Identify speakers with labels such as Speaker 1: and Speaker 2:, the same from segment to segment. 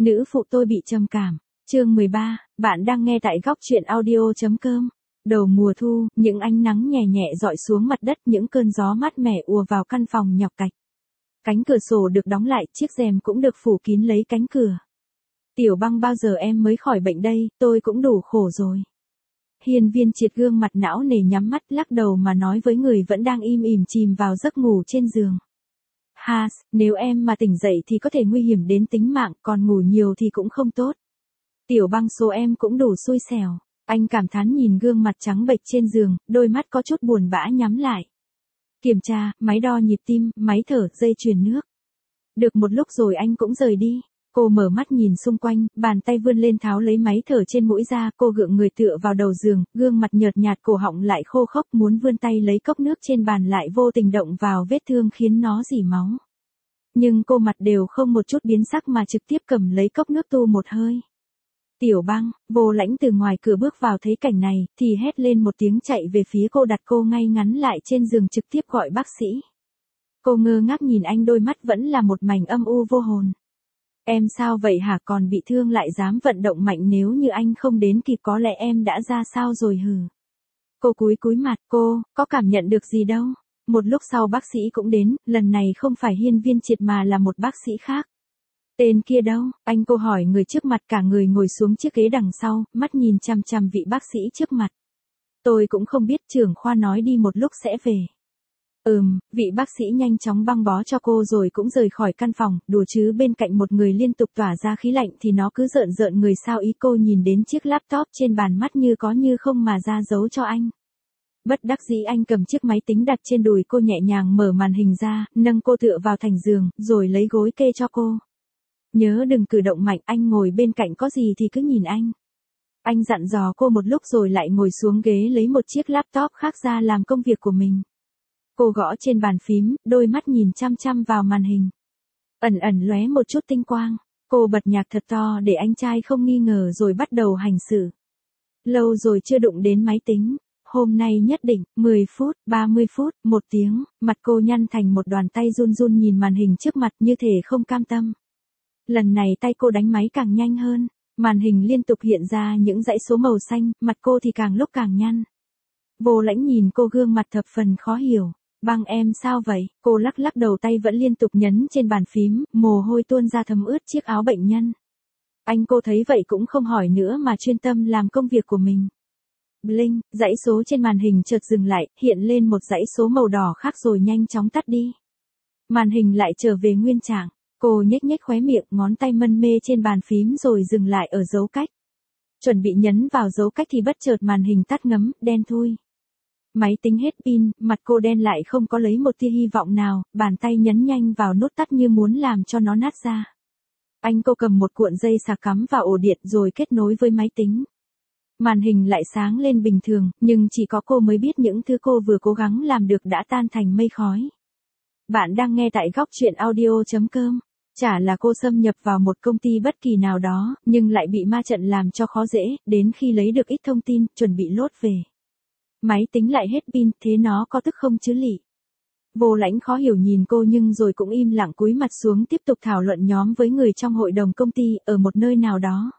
Speaker 1: Nữ phụ tôi bị trầm cảm. Chương 13, bạn đang nghe tại góc truyện audio.com. Đầu mùa thu, những ánh nắng nhẹ nhẹ rọi xuống mặt đất, những cơn gió mát mẻ ùa vào căn phòng nhọc cạch. Cánh cửa sổ được đóng lại, chiếc rèm cũng được phủ kín lấy cánh cửa. Tiểu Băng, bao giờ em mới khỏi bệnh đây, tôi cũng đủ khổ rồi. Hiên Viên Triệt gương mặt não nề nhắm mắt lắc đầu mà nói với người vẫn đang im ỉm chìm vào giấc ngủ trên giường. Nếu em mà tỉnh dậy thì có thể nguy hiểm đến tính mạng, còn ngủ nhiều thì cũng không tốt. Tiểu Băng, số em cũng đủ xui xẻo. Anh cảm thán nhìn gương mặt trắng bệch trên giường, đôi mắt có chút buồn bã nhắm lại. Kiểm tra, máy đo nhịp tim, máy thở, dây truyền nước. Được một lúc rồi anh cũng rời đi. Cô mở mắt nhìn xung quanh, bàn tay vươn lên tháo lấy máy thở trên mũi ra, cô gượng người tựa vào đầu giường, gương mặt nhợt nhạt, cổ họng lại khô khốc, muốn vươn tay lấy cốc nước trên bàn lại vô tình động vào vết thương khiến nó rỉ máu. Nhưng cô mặt đều không một chút biến sắc mà trực tiếp cầm lấy cốc nước tu một hơi. Tiểu Băng, Vô Lãnh từ ngoài cửa bước vào thấy cảnh này, thì hét lên một tiếng chạy về phía cô, đặt cô ngay ngắn lại trên giường trực tiếp gọi bác sĩ. Cô ngơ ngác nhìn anh, đôi mắt vẫn là một mảnh âm u vô hồn. Em sao vậy hả, còn bị thương lại dám vận động mạnh, nếu như anh không đến kịp có lẽ em đã ra sao rồi hừ. Cô cúi mặt, cô, có cảm nhận được gì đâu. Một lúc sau bác sĩ cũng đến, lần này không phải Hiên Viên Triệt mà là một bác sĩ khác. Tên kia đâu? Anh, cô hỏi người trước mặt, cả người ngồi xuống chiếc ghế đằng sau, mắt nhìn chằm chằm vị bác sĩ trước mặt. Tôi cũng không biết, trưởng khoa nói đi một lúc sẽ về. Vị bác sĩ nhanh chóng băng bó cho cô rồi cũng rời khỏi căn phòng, đùa chứ bên cạnh một người liên tục tỏa ra khí lạnh thì nó cứ rợn rợn người sao ý. Cô nhìn đến chiếc laptop trên bàn, mắt như có như không mà ra dấu cho anh. Bất đắc dĩ anh cầm chiếc máy tính đặt trên đùi cô, nhẹ nhàng mở màn hình ra, nâng cô tựa vào thành giường, rồi lấy gối kê cho cô. Nhớ đừng cử động mạnh, anh ngồi bên cạnh có gì thì cứ nhìn anh. Anh dặn dò cô một lúc rồi lại ngồi xuống ghế lấy một chiếc laptop khác ra làm công việc của mình. Cô gõ trên bàn phím, đôi mắt nhìn chăm chăm vào màn hình. Ẩn ẩn lóe một chút tinh quang. Cô bật nhạc thật to để anh trai không nghi ngờ rồi bắt đầu hành xử. Lâu rồi chưa đụng đến máy tính. Hôm nay nhất định, 10 phút, 30 phút, 1 tiếng, mặt cô nhăn thành một đoàn, tay run run nhìn màn hình trước mặt như thể không cam tâm. Lần này tay cô đánh máy càng nhanh hơn, màn hình liên tục hiện ra những dãy số màu xanh, mặt cô thì càng lúc càng nhăn. Vô Lãnh nhìn cô, gương mặt thập phần khó hiểu. Băng, em sao vậy? Cô lắc lắc đầu, tay vẫn liên tục nhấn trên bàn phím, mồ hôi tuôn ra thấm ướt chiếc áo bệnh nhân. Anh, cô thấy vậy cũng không hỏi nữa mà chuyên tâm làm công việc của mình. Bling, dãy số trên màn hình chợt dừng lại, hiện lên một dãy số màu đỏ khác rồi nhanh chóng tắt đi. Màn hình lại trở về nguyên trạng. Cô nhếch nhếch khóe miệng, ngón tay mân mê trên bàn phím rồi dừng lại ở dấu cách. Chuẩn bị nhấn vào dấu cách thì bất chợt màn hình tắt ngấm, đen thui. Máy tính hết pin, mặt cô đen lại, không có lấy một tia hy vọng nào, bàn tay nhấn nhanh vào nút tắt như muốn làm cho nó nát ra. Anh, cô cầm một cuộn dây sạc cắm vào ổ điện rồi kết nối với máy tính. Màn hình lại sáng lên bình thường, nhưng chỉ có cô mới biết những thứ cô vừa cố gắng làm được đã tan thành mây khói. Bạn đang nghe tại góc truyện audio.com. Chả là cô xâm nhập vào một công ty bất kỳ nào đó, nhưng lại bị ma trận làm cho khó dễ, đến khi lấy được ít thông tin, chuẩn bị lốt về. Máy tính lại hết pin, thế nó có tức không chứ lị? Vô Lãnh khó hiểu nhìn cô nhưng rồi cũng im lặng cúi mặt xuống tiếp tục thảo luận nhóm với người trong hội đồng công ty, ở một nơi nào đó.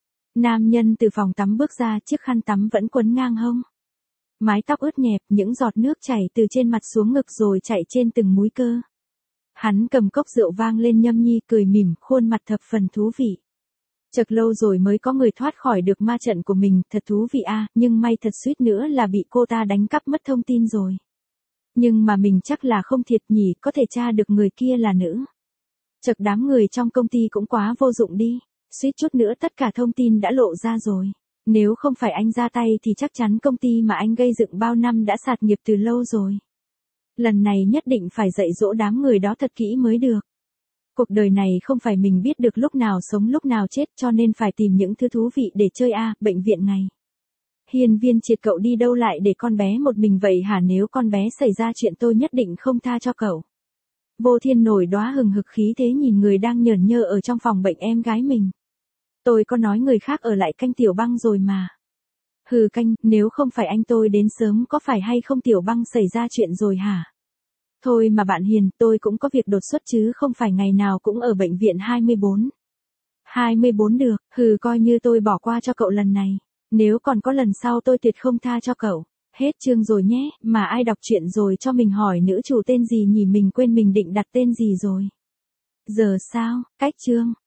Speaker 1: Nam nhân từ phòng tắm bước ra, chiếc khăn tắm vẫn quấn ngang hông. Mái tóc ướt nhẹp, những giọt nước chảy từ trên mặt xuống ngực rồi chạy trên từng múi cơ. Hắn cầm cốc rượu vang lên nhâm nhi, cười mỉm, khuôn mặt thập phần thú vị. Chật lâu rồi mới có người thoát khỏi được ma trận của mình, thật thú vị a, nhưng may thật suýt nữa là bị cô ta đánh cắp mất thông tin rồi. Nhưng mà mình chắc là không thiệt nhỉ, có thể tra được người kia là nữ. Chật đám người trong công ty cũng quá vô dụng đi, suýt chút nữa tất cả thông tin đã lộ ra rồi. Nếu không phải anh ra tay thì chắc chắn công ty mà anh gây dựng bao năm đã sạt nghiệp từ lâu rồi. Lần này nhất định phải dạy dỗ đám người đó thật kỹ mới được. Cuộc đời này không phải mình biết được lúc nào sống lúc nào chết, cho nên phải tìm những thứ thú vị để chơi a. Bệnh viện ngày. Hiên Viên Triệt, cậu đi đâu lại để con bé một mình vậy hả? Nếu con bé xảy ra chuyện tôi nhất định không tha cho cậu. Vô Thiên nổi đóa hừng hực khí thế nhìn người đang nhởn nhơ ở trong phòng bệnh em gái mình. Tôi có nói người khác ở lại canh Tiểu Băng rồi mà. Hừ, canh, nếu không phải anh tôi đến sớm có phải hay không Tiểu Băng xảy ra chuyện rồi hả? Thôi mà bạn Hiền, tôi cũng có việc đột xuất chứ không phải ngày nào cũng ở bệnh viện 24. 24 được, coi như tôi bỏ qua cho cậu lần này. Nếu còn có lần sau tôi tuyệt không tha cho cậu. Hết chương rồi nhé, mà ai đọc truyện rồi cho mình hỏi nữ chủ tên gì nhỉ, mình quên mình định đặt tên gì rồi. Giờ sao, cách chương.